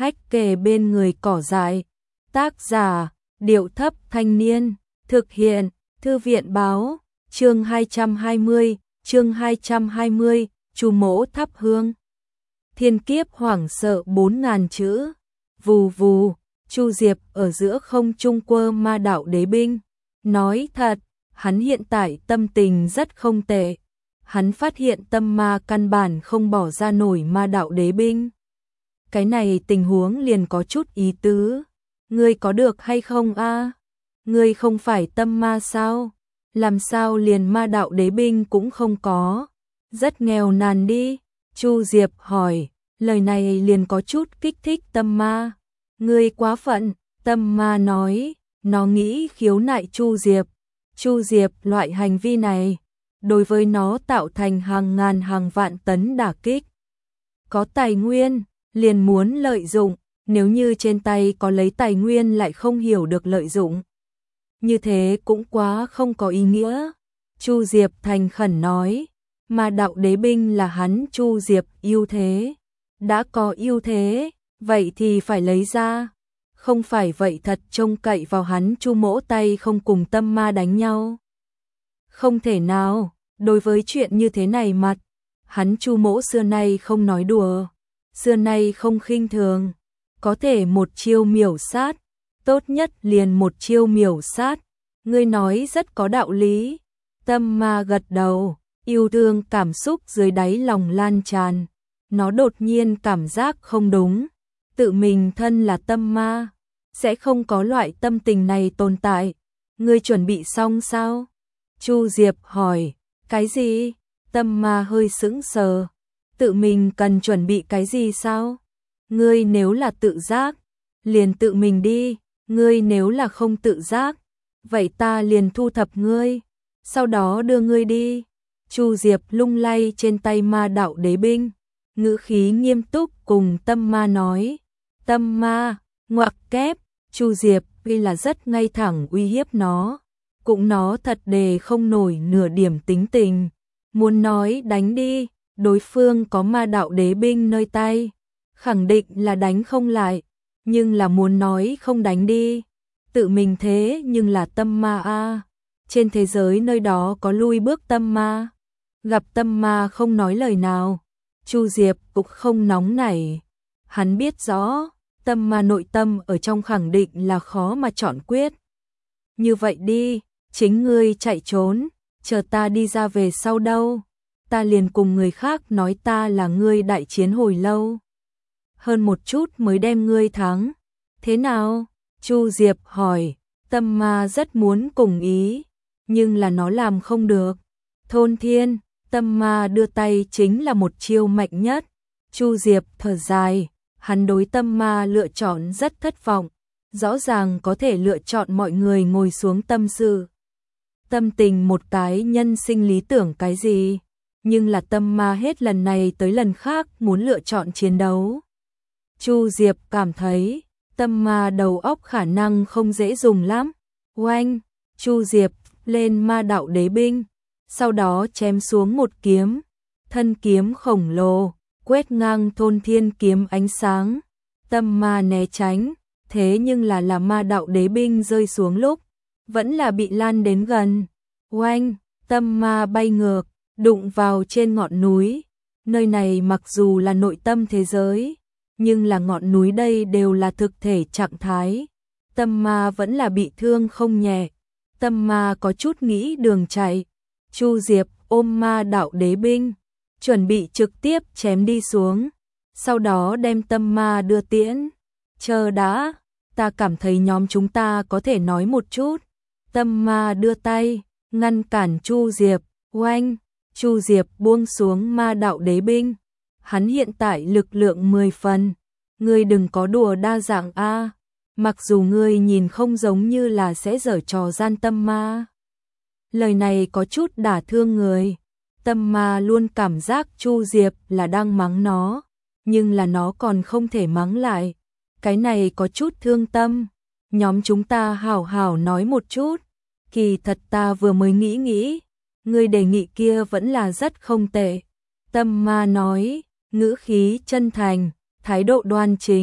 hách kề bên người cỏ dại. Tác giả, Điệu Thấp Thanh Niên. Thực hiện, Thư viện Báo. Chương 220, Chu Mỗ thắp hương. Thiên kiếp hoảng sợ 4000 chữ. Vù vù, Chu Diệp ở giữa không trung quơ ma đạo đế binh. Nói thật, hắn hiện tại tâm tình rất không tệ. Hắn phát hiện tâm ma căn bản không bỏ ra nổi ma đạo đế binh. Cái này tình huống liền có chút ý tứ. Ngươi có được hay không a? Ngươi không phải tâm ma sao? Làm sao liền ma đạo đế binh cũng không có? Rất nghèo nàn đi. Chu Diệp hỏi, lời này liền có chút kích thích tâm ma. Ngươi quá phận, tâm ma nói, nó nghĩ khiếu nại Chu Diệp. Chu Diệp loại hành vi này, đối với nó tạo thành hàng ngàn hàng vạn tấn đả kích. Có tài nguyên, liền muốn lợi dụng, nếu như trên tay có lấy tài nguyên lại không hiểu được lợi dụng. Như thế cũng quá không có ý nghĩa. Chu Diệp thành khẩn nói, mà đạo đế binh là hắn Chu Diệp ưu thế. Đã có ưu thế, vậy thì phải lấy ra. Không phải vậy thật trông cậy vào hắn Chu Mỗ tay không cùng tâm ma đánh nhau. Không thể nào, đối với chuyện như thế này mặt, hắn Chu Mỗ xưa nay không nói đùa, xưa nay không khinh thường, có thể một chiêu miểu sát, tốt nhất liền một chiêu miểu sát. Ngươi nói rất có đạo lý. Tâm ma gật đầu, yêu thương cảm xúc dưới đáy lòng lan tràn. Nó đột nhiên cảm giác không đúng. Tự mình thân là tâm ma, sẽ không có loại tâm tình này tồn tại. Ngươi chuẩn bị xong sao? Chu Diệp hỏi, cái gì? Tâm ma hơi sững sờ. Tự mình cần chuẩn bị cái gì sao? Ngươi nếu là tự giác, liền tự mình đi. Ngươi nếu là không tự giác, vậy ta liền thu thập ngươi, sau đó đưa ngươi đi. Chu Diệp lung lay trên tay ma đạo đế binh, ngữ khí nghiêm túc cùng tâm ma nói. Tâm ma, ngoặc kép, Chu Diệp vì là rất ngay thẳng uy hiếp nó, cũng nó thật đề không nổi nửa điểm tính tình. Muốn nói đánh đi, đối phương có ma đạo đế binh nơi tay, khẳng định là đánh không lại, nhưng là muốn nói không đánh đi. Tự mình thế nhưng là tâm ma a. Trên thế giới nơi đó có lui bước tâm ma. Gặp tâm ma không nói lời nào. Chu Diệp cũng không nóng nảy. Hắn biết rõ, tâm ma nội tâm ở trong khẳng định là khó mà chọn quyết. Như vậy đi, chính ngươi chạy trốn, chờ ta đi ra về sau đâu. Ta liền cùng người khác nói ta là ngươi đại chiến hồi lâu. Hơn một chút mới đem ngươi thắng. Thế nào? Chu Diệp hỏi, tâm ma rất muốn cùng ý, nhưng là nó làm không được. Thôn thiên, tâm ma đưa tay chính là một chiêu mạnh nhất. Chu Diệp thở dài, hắn đối tâm ma lựa chọn rất thất vọng. Rõ ràng có thể lựa chọn mọi người ngồi xuống tâm sự. Tâm tình một cái nhân sinh lý tưởng cái gì, nhưng là tâm ma hết lần này tới lần khác muốn lựa chọn chiến đấu. Chu Diệp cảm thấy tâm ma đầu óc khả năng không dễ dùng lắm. Oanh, Chu Diệp lên ma đạo đế binh, sau đó chém xuống một kiếm, thân kiếm khổng lồ, quét ngang thôn thiên kiếm ánh sáng. Tâm ma né tránh, thế nhưng là ma đạo đế binh rơi xuống lúc, vẫn là bị lan đến gần. Oanh, tâm ma bay ngược, đụng vào trên ngọn núi. Nơi này mặc dù là nội tâm thế giới, nhưng là ngọn núi đây đều là thực thể trạng thái. Tâm ma vẫn là bị thương không nhẹ. Tâm ma có chút nghĩ đường chạy. Chu Diệp ôm ma đạo đế binh, chuẩn bị trực tiếp chém đi xuống, sau đó đem tâm ma đưa tiễn. Chờ đã, ta cảm thấy nhóm chúng ta có thể nói một chút. Tâm ma đưa tay, ngăn cản Chu Diệp. Oanh, Chu Diệp buông xuống ma đạo đế binh. Hắn hiện tại lực lượng 10 phần. Ngươi đừng có đùa đa dạng a. Mặc dù ngươi nhìn không giống như là sẽ giở trò gian tâm ma. Lời này có chút đả thương người. Tâm ma luôn cảm giác Chu Diệp là đang mắng nó, nhưng là nó còn không thể mắng lại. Cái này có chút thương tâm. Nhóm chúng ta hảo hảo nói một chút. Kỳ thật ta vừa mới nghĩ, ngươi đề nghị kia vẫn là rất không tệ. Tâm ma nói, ngữ khí chân thành, thái độ đoan chính.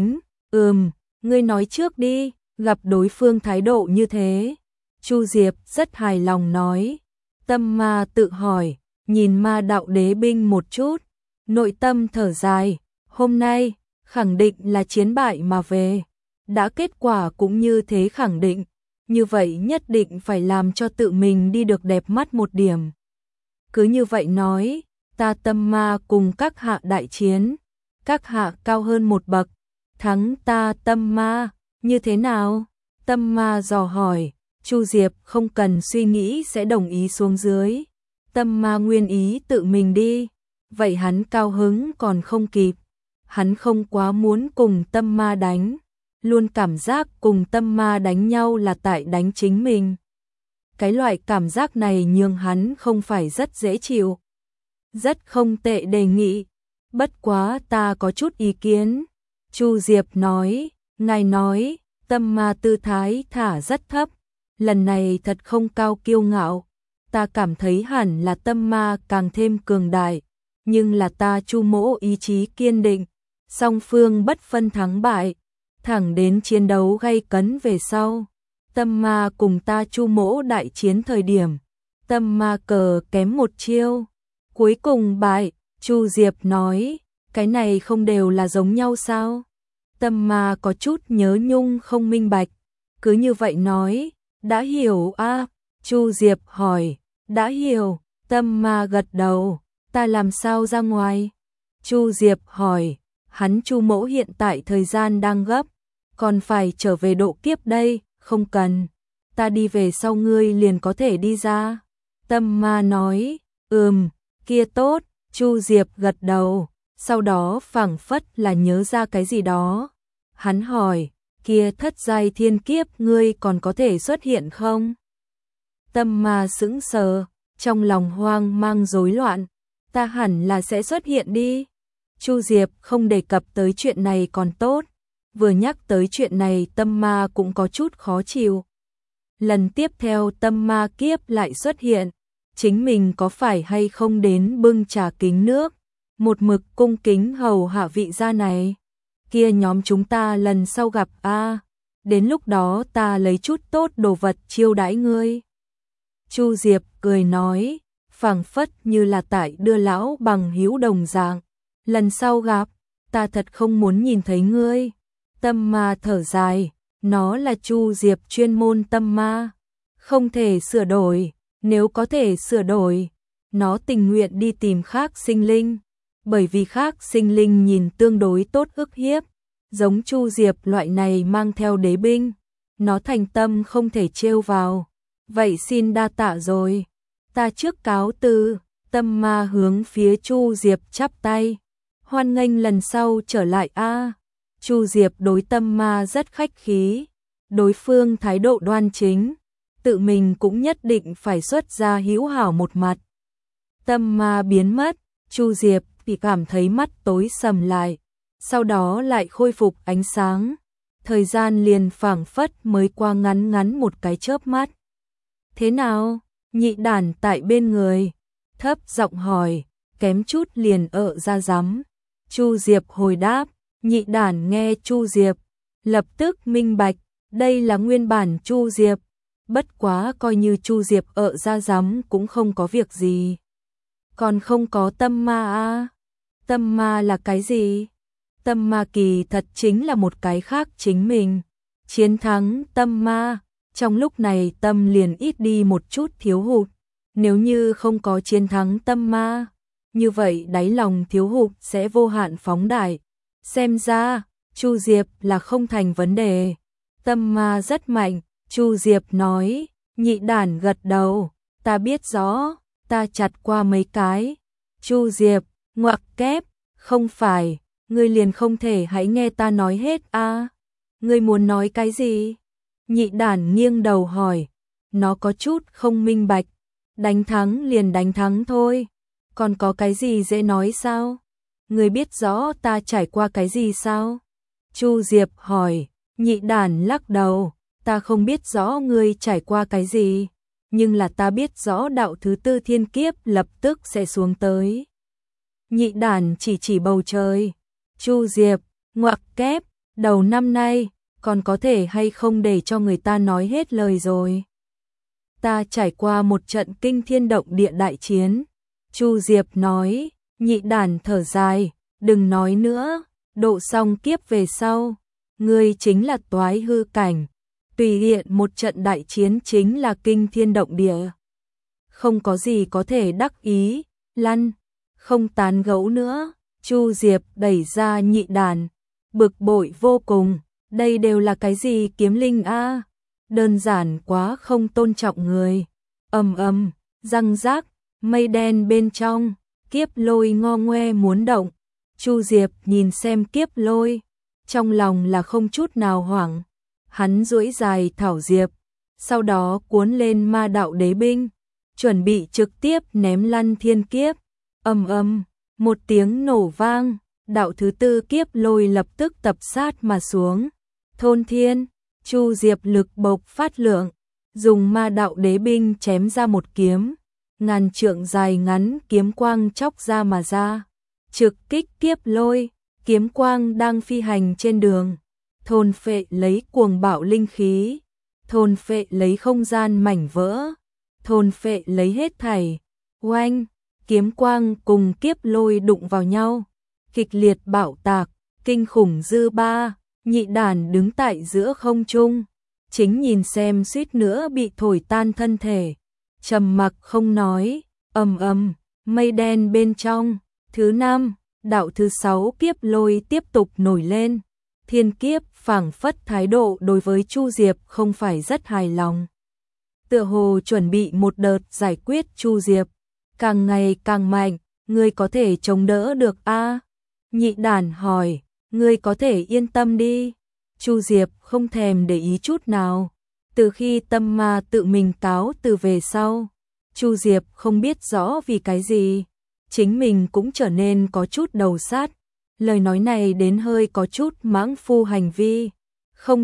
Ngươi nói trước đi, gặp đối phương thái độ như thế. Chu Diệp rất hài lòng nói. Tâm Ma tự hỏi, nhìn Ma đạo đế binh một chút, nội tâm thở dài, hôm nay, khẳng định là chiến bại mà về. Đã kết quả cũng như thế khẳng định, như vậy nhất định phải làm cho tự mình đi được đẹp mắt một điểm. Cứ như vậy nói, ta Tâm Ma cùng các hạ đại chiến, các hạ cao hơn một bậc, thắng ta Tâm Ma, như thế nào? Tâm Ma dò hỏi, Chu Diệp không cần suy nghĩ sẽ đồng ý xuống dưới. Tâm Ma nguyên ý tự mình đi, vậy hắn cao hứng còn không kịp. Hắn không quá muốn cùng Tâm Ma đánh, luôn cảm giác cùng Tâm Ma đánh nhau là tại đánh chính mình. Cái loại cảm giác này nhường hắn không phải rất dễ chịu. Rất không tệ đề nghị, bất quá ta có chút ý kiến. Chu Diệp nói, ngài nói, Tâm Ma tư thái thả rất thấp, lần này thật không cao kiêu ngạo. Ta cảm thấy hẳn là Tâm Ma càng thêm cường đại, nhưng là ta Chu mỗ ý chí kiên định, song phương bất phân thắng bại, thẳng đến chiến đấu gay cấn về sau. Tâm Ma cùng ta Chu mỗ đại chiến thời điểm, Tâm Ma cờ kém một chiêu, cuối cùng bại. Chu Diệp nói, cái này không đều là giống nhau sao? Tâm Ma có chút nhớ nhung không minh bạch, cứ như vậy nói, đã hiểu a? Chu Diệp hỏi, đã hiểu. Tâm Ma gật đầu, ta làm sao ra ngoài? Chu Diệp hỏi, hắn Chu mỗ hiện tại thời gian đang gấp, còn phải trở về độ kiếp đây, không cần, ta đi về sau ngươi liền có thể đi ra. Tâm Ma nói, kia tốt. Chu Diệp gật đầu, sau đó phảng phất là nhớ ra cái gì đó. Hắn hỏi, kia thất giai thiên kiếp ngươi còn có thể xuất hiện không? Tâm Ma sững sờ, trong lòng hoang mang rối loạn, ta hẳn là sẽ xuất hiện đi. Chu Diệp không đề cập tới chuyện này còn tốt, vừa nhắc tới chuyện này Tâm Ma cũng có chút khó chịu. Lần tiếp theo Tâm Ma kiếp lại xuất hiện, chính mình có phải hay không đến bưng trà kính nước, một mực cung kính hầu hạ vị gia này. Kia nhóm chúng ta lần sau gặp a, đến lúc đó ta lấy chút tốt đồ vật chiêu đãi ngươi. Chu Diệp cười nói, phảng phất như là tại đưa lão bằng hữu đồng dạng. Lần sau gặp, ta thật không muốn nhìn thấy ngươi. Tâm Ma thở dài, nó là Chu Diệp chuyên môn Tâm Ma, không thể sửa đổi. Nếu có thể sửa đổi, nó tình nguyện đi tìm khác sinh linh, bởi vì khác sinh linh nhìn tương đối tốt ức hiếp, giống Chu Diệp loại này mang theo đế binh, nó thành tâm không thể trêu vào. Vậy xin đa tạ rồi, ta trước cáo từ. Tâm Ma hướng phía Chu Diệp chắp tay, hoan nghênh lần sau trở lại a. Chu Diệp đối Tâm Ma rất khách khí, đối phương thái độ đoan chính, tự mình cũng nhất định phải xuất ra hữu hảo một mặt. Tâm Ma biến mất, Chu Diệp thì cảm thấy mắt tối sầm lại, sau đó lại khôi phục ánh sáng. Thời gian liền phảng phất mới qua ngắn ngắn một cái chớp mắt. Thế nào? Nhị đản tại bên người, thấp giọng hỏi, kém chút liền ra rắm. Chu Diệp hồi đáp, nhị đản nghe Chu Diệp, lập tức minh bạch, đây là nguyên bản Chu Diệp. Bất quá coi như Chu Diệp ra rắm cũng không có việc gì. Còn không có Tâm Ma a? Tâm Ma là cái gì? Tâm Ma kỳ thật chính là một cái khác chính mình. Chiến thắng Tâm Ma, trong lúc này tâm liền ít đi một chút thiếu hụt. Nếu như không có chiến thắng Tâm Ma, như vậy đáy lòng thiếu hụt sẽ vô hạn phóng đại. Xem ra, Chu Diệp là không thành vấn đề. Tâm Ma rất mạnh. Chu Diệp nói, nhị đản gật đầu, ta biết rõ, ta chặt qua mấy cái. Chu Diệp, ngoặc kép, không phải, ngươi liền không thể hãy nghe ta nói hết a? Ngươi muốn nói cái gì? Nhị đản nghiêng đầu hỏi, nó có chút không minh bạch, đánh thắng liền đánh thắng thôi, còn có cái gì dễ nói sao? Ngươi biết rõ ta trải qua cái gì sao? Chu Diệp hỏi, nhị đản lắc đầu. Ta không biết rõ ngươi trải qua cái gì, nhưng là ta biết rõ đạo thứ tư thiên kiếp lập tức sẽ xuống tới. Nhị đản chỉ bầu trời. Chu Diệp, ngoặc kép, đầu năm nay, còn có thể hay không để cho người ta nói hết lời rồi. Ta trải qua một trận kinh thiên động địa đại chiến. Chu Diệp nói, Nhị Đản thở dài, đừng nói nữa, độ xong kiếp về sau, ngươi chính là toái hư cảnh. Tùy tiện một trận đại chiến chính là kinh thiên động địa. Không có gì có thể đắc ý, lăn, không tán gẫu nữa. Chu Diệp đẩy ra Nhị Đản, bực bội vô cùng, đây đều là cái gì kiếm linh a? Đơn giản quá không tôn trọng người. Ầm ầm, răng rác, mây đen bên trong, kiếp lôi ngo ngoe muốn động. Chu Diệp nhìn xem kiếp lôi, trong lòng là không chút nào hoảng. Hắn duỗi dài thảo diệp, sau đó cuốn lên ma đạo đế binh, chuẩn bị trực tiếp ném lăn thiên kiếp. Ầm ầm, một tiếng nổ vang, đạo thứ tư kiếp lôi lập tức tập sát mà xuống. Thôn thiên, Chu Diệp lực bộc phát lượng, dùng ma đạo đế binh chém ra một kiếm, ngàn trượng dài ngắn kiếm quang chóc ra mà ra, trực kích kiếp lôi. Kiếm quang đang phi hành trên đường, thôn phệ lấy cuồng bạo linh khí, thôn phệ lấy không gian mảnh vỡ, thôn phệ lấy hết thảy. Oanh, kiếm quang cùng kiếp lôi đụng vào nhau, kịch liệt bạo tạc, kinh khủng dư ba. Nhị Đản đứng tại giữa không trung, chính nhìn xem suýt nữa bị thổi tan thân thể, trầm mặc không nói. Ầm ầm, mây đen bên trong, thứ năm, đạo thứ sáu kiếp lôi tiếp tục nổi lên. Thiên kiếp phảng phất thái độ đối với Chu Diệp không phải rất hài lòng. Tựa hồ chuẩn bị một đợt giải quyết Chu Diệp, càng ngày càng mạnh, ngươi có thể chống đỡ được a? Nhị Đản hỏi, ngươi có thể yên tâm đi. Chu Diệp không thèm để ý chút nào. Từ khi tâm ma tự mình cáo từ về sau, Chu Diệp không biết rõ vì cái gì, chính mình cũng trở nên có chút đầu sát. Lời nói này đến hơi có chút mãng phu hành vi. Không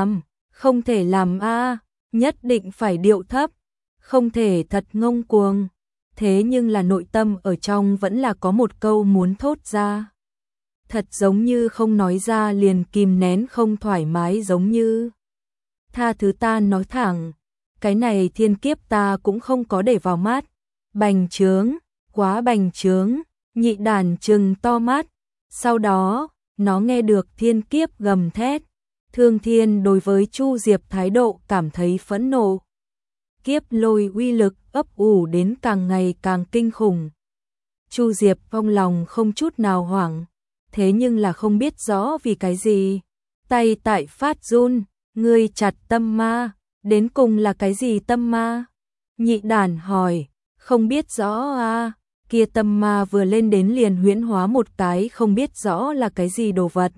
thể làm a, nhất định phải điệu thấp, không thể thật ngông cuồng. Thế nhưng là nội tâm ở trong vẫn là có một câu muốn thốt ra. Thật giống như không nói ra liền kìm nén không thoải mái giống như. Tha thứ ta nói thẳng, cái này thiên kiếp ta cũng không có để vào mắt. Bành trướng, quá bành trướng. Nhị Đản trừng to mắt. Sau đó, nó nghe được thiên kiếp gầm thét. Thương Thiên đối với Chu Diệp thái độ cảm thấy phẫn nộ. Kiếp lôi uy lực ấp ủ đến càng ngày càng kinh khủng. Chu Diệp trong lòng không chút nào hoảng, thế nhưng là không biết rõ vì cái gì. Tay tại phát run, ngươi chặt tâm ma, đến cùng là cái gì tâm ma? Nhị Đản hỏi, không biết rõ a. Kia tâm ma vừa lên đến liền huyễn hóa một cái không biết rõ là cái gì đồ vật.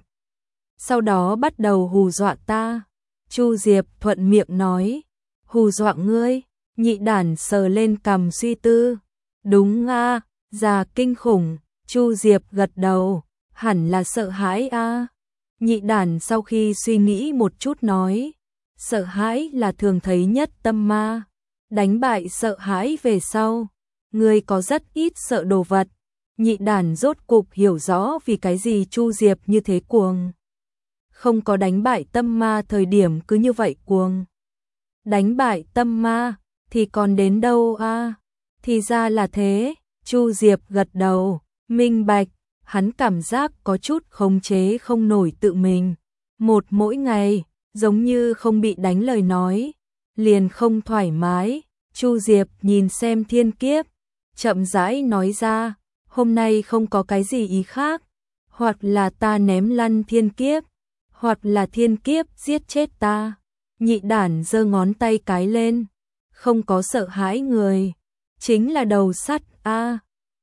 Sau đó bắt đầu hù dọa ta. Chu Diệp thuận miệng nói, hù dọa ngươi? Nhị Đản sờ lên cằm suy tư. Đúng a, già kinh khủng. Chu Diệp gật đầu, hẳn là sợ hãi a. Nhị Đản sau khi suy nghĩ một chút nói, sợ hãi là thường thấy nhất tâm ma. Đánh bại sợ hãi về sau, ngươi có rất ít sợ đồ vật. Nhị Đản rốt cục hiểu rõ vì cái gì Chu Diệp như thế cuồng. Không có đánh bại tâm ma thời điểm cứ như vậy cuồng. Đánh bại tâm ma thì còn đến đâu a? Thì ra là thế. Chu Diệp gật đầu, minh bạch. Hắn cảm giác có chút khống chế không nổi tự mình. Mỗi ngày, giống như không bị đánh lời nói, liền không thoải mái. Chu Diệp nhìn xem thiên kiếp, chậm rãi nói ra, hôm nay không có cái gì ý khác, hoặc là ta ném lăn thiên kiếp, hoặc là thiên kiếp giết chết ta. Nhị Đản giơ ngón tay cái lên, không có sợ hãi người, chính là đầu sắt a.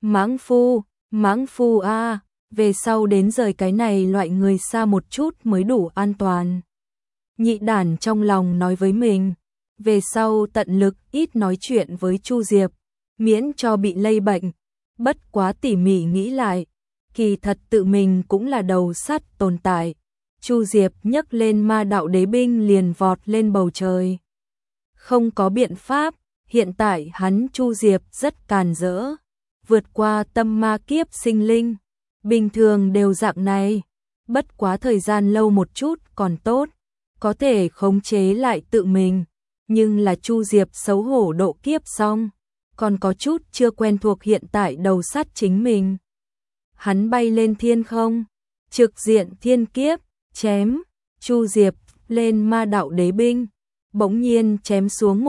Mãng phu a, về sau đến rời cái này loại người xa một chút mới đủ an toàn. Nhị Đản trong lòng nói với mình, về sau tận lực ít nói chuyện với Chu Diệp, miễn cho bị lây bệnh. Bất quá tỉ mỉ nghĩ lại, kỳ thật tự mình cũng là đầu sắt tồn tại. Chu Diệp nhấc lên ma đạo đế binh liền vọt lên bầu trời. Không có biện pháp, hiện tại hắn Chu Diệp rất càn rỡ, vượt qua tâm ma kiếp sinh linh, bình thường đều dạng này. bất quá thời gian lâu một chút còn tốt, có thể khống chế lại tự mình, nhưng là Chu Diệp xấu hổ độ kiếp xong, còn có chút chưa quen thuộc hiện tại đầu sắt chính mình. Hắn bay lên thiên không, trực diện thiên kiếp, chém, Chu Diệp lên ma đạo đế binh, bỗng nhiên chém xuống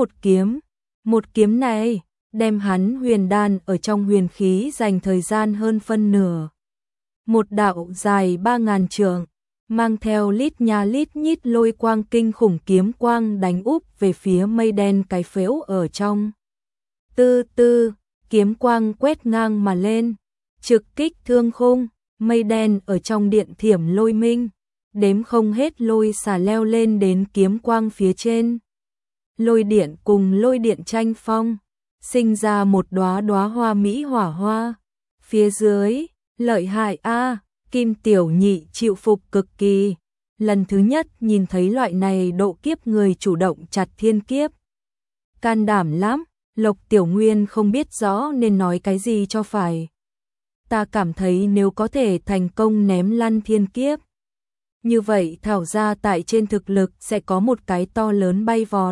một kiếm này, đem hắn huyền đan ở trong huyền khí dành thời gian hơn phân nửa. Một đạo dài 3000 trượng, mang theo lít nha lít nhít lôi quang kinh khủng kiếm quang đánh úp về phía mây đen cái phếu ở trong. Tư tư, kiếm quang quét ngang mà lên, trực kích thương khung, mây đen ở trong điện thiểm lôi minh, đếm không hết lôi xả leo lên đến kiếm quang phía trên. Lôi điện cùng lôi điện tranh phong, sinh ra một đóa đóa hoa mỹ hỏa hoa. Phía dưới, lợi hại a, Kim Tiểu Nhị chịu phục cực kỳ. Lần thứ nhất nhìn thấy loại này độ kiếp người chủ động chặt thiên kiếp. Can đảm lắm, Lộc Tiểu Nguyên không biết rõ nên nói cái gì cho phải. Ta cảm thấy nếu có thể thành công ném lăn thiên kiếp, như vậy Thảo gia tại trên thực lực sẽ có một cái to lớn bay vọt.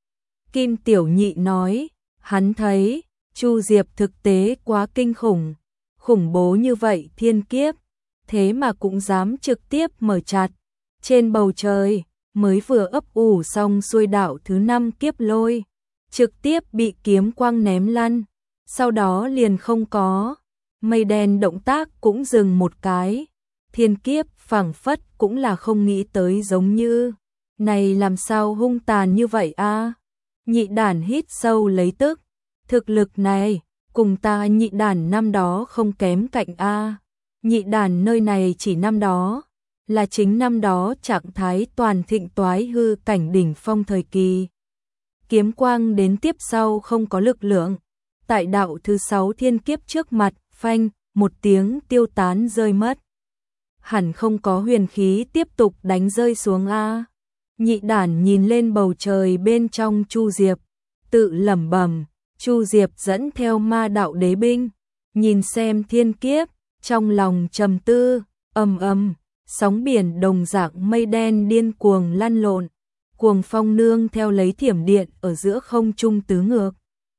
Kim Tiểu Nhị nói, hắn thấy Chu Diệp thực tế quá kinh khủng, khủng bố như vậy thiên kiếp, thế mà cũng dám trực tiếp mở chặt. Trên bầu trời, mới vừa ấp ủ xong xuôi đạo thứ 5 kiếp lôi, trực tiếp bị kiếm quang ném lăn, sau đó liền không có. Mây đen động tác cũng dừng một cái, thiên kiếp phảng phất cũng là không nghĩ tới giống như, này làm sao hung tàn như vậy a? Nhị đản hít sâu lấy tức, thực lực này, cùng ta nhị đản năm đó không kém cạnh a. Nhị đản nơi này chỉ năm đó, là chính năm đó trạng thái toàn thịnh toái hư cảnh đỉnh phong thời kỳ. Kiếm quang đến tiếp sau không có lực lượng, tại đạo thứ 6 thiên kiếp trước mặt, phanh, một tiếng tiêu tán rơi mất. Hẳn không có huyền khí tiếp tục đánh rơi xuống a. Nhị đản nhìn lên bầu trời bên trong Chu Diệp, tự lẩm bẩm, Chu Diệp dẫn theo ma đạo đế binh, nhìn xem thiên kiếp, trong lòng trầm tư, sóng biển đồng dạng mây đen điên cuồng lăn lộn, cuồng phong nương theo lấy thiểm điện ở giữa không trung tứ ngược.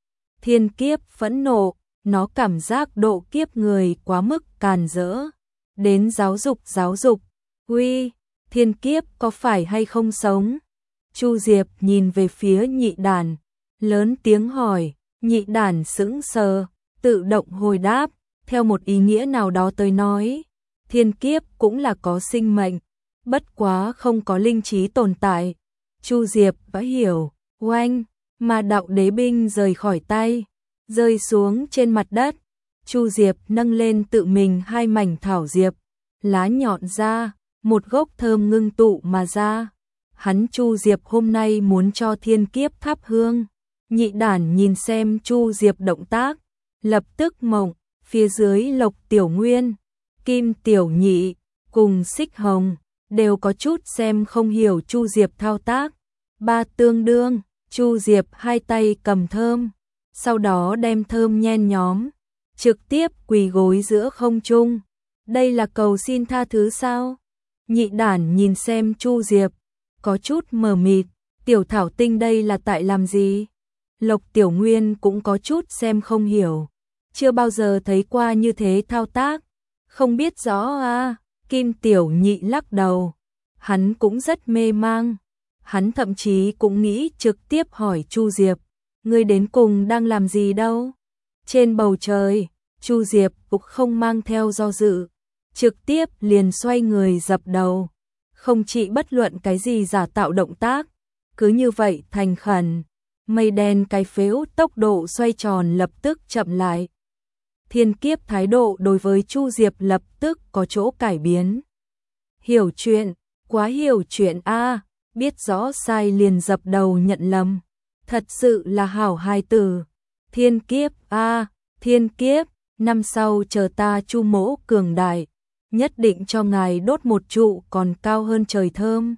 Thiên kiếp phẫn nộ, nó cảm giác độ kiếp người quá mức càn rỡ, đến giáo dục, uy, thiên kiếp có phải hay không sống? Chu Diệp nhìn về phía nhị đản, lớn tiếng hỏi, nhị đản sững sờ, tự động hồi đáp, theo một ý nghĩa nào đó tới nói, thiên kiếp cũng là có sinh mệnh, bất quá không có linh trí tồn tại. Chu Diệp đã hiểu, oanh, mà đạo đế binh rời khỏi tay, rơi xuống trên mặt đất. Chu Diệp nâng lên tự mình hai mảnh thảo diệp, lá nhọn ra, một gốc thơm ngưng tụ mà ra. Hắn Chu Diệp hôm nay muốn cho thiên kiếp thắp hương. Nhị đản nhìn xem Chu Diệp động tác, lập tức mộng, phía dưới Lộc Tiểu Nguyên, Kim Tiểu Nhị, cùng Xích Hồng, đều có chút xem không hiểu Chu Diệp thao tác. Ba tương đương, Chu Diệp hai tay cầm thơm, sau đó đem thơm nhen nhóm, trực tiếp quỳ gối giữa không trung. Đây là cầu xin tha thứ sao? Nhị đản nhìn xem Chu Diệp, có chút mờ mịt, tiểu thảo tinh đây là tại làm gì? Lộc Tiểu Nguyên cũng có chút xem không hiểu, chưa bao giờ thấy qua như thế thao tác, không biết rõ a. Kim Tiểu Nhị lắc đầu, hắn cũng rất mê mang, hắn thậm chí cũng nghĩ trực tiếp hỏi Chu Diệp, ngươi đến cùng đang làm gì đâu? Trên bầu trời, Chu Diệp cũng không mang theo do dự, trực tiếp liền xoay người dập đầu, không chỉ bất luận cái gì giả tạo động tác, cứ như vậy thành khẩn. Mây đen cái phếu tốc độ xoay tròn lập tức chậm lại. Thiên kiếp thái độ đối với Chu Diệp lập tức có chỗ cải biến. Hiểu chuyện, quá hiểu chuyện a, biết rõ sai liền dập đầu nhận lầm. Thật sự là hảo hài tử. Thiên kiếp a, thiên kiếp, năm sau chờ ta Chu mỗ cường đại, nhất định cho ngài đốt một trụ còn cao hơn trời thơm.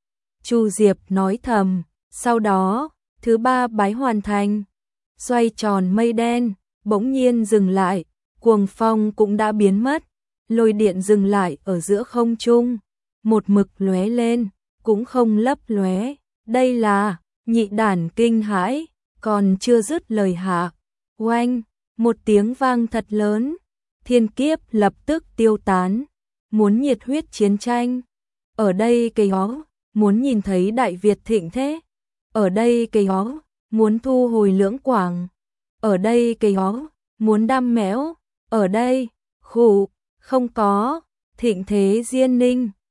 Chu Diệp nói thầm, sau đó, thứ 3 bái hoàn thành, xoay tròn mây đen, bỗng nhiên dừng lại, cuồng phong cũng đã biến mất, lôi điện dừng lại ở giữa không trung, một mực lóe lên, cũng không lấp lóe. Đây là, nhị đản kinh hãi, còn chưa dứt lời hạ. Oanh, một tiếng vang thật lớn, thiên kiếp lập tức tiêu tán, muốn nhiệt huyết chiến tranh. Ở đây cây ó, muốn nhìn thấy Đại Việt thịnh thế. Ở đây cây ó, muốn thu hồi Lưỡng Quảng. Ở đây cây ó, muốn đam mẽo. Ở đây, khụ, không có, thịnh thế Diên Ninh.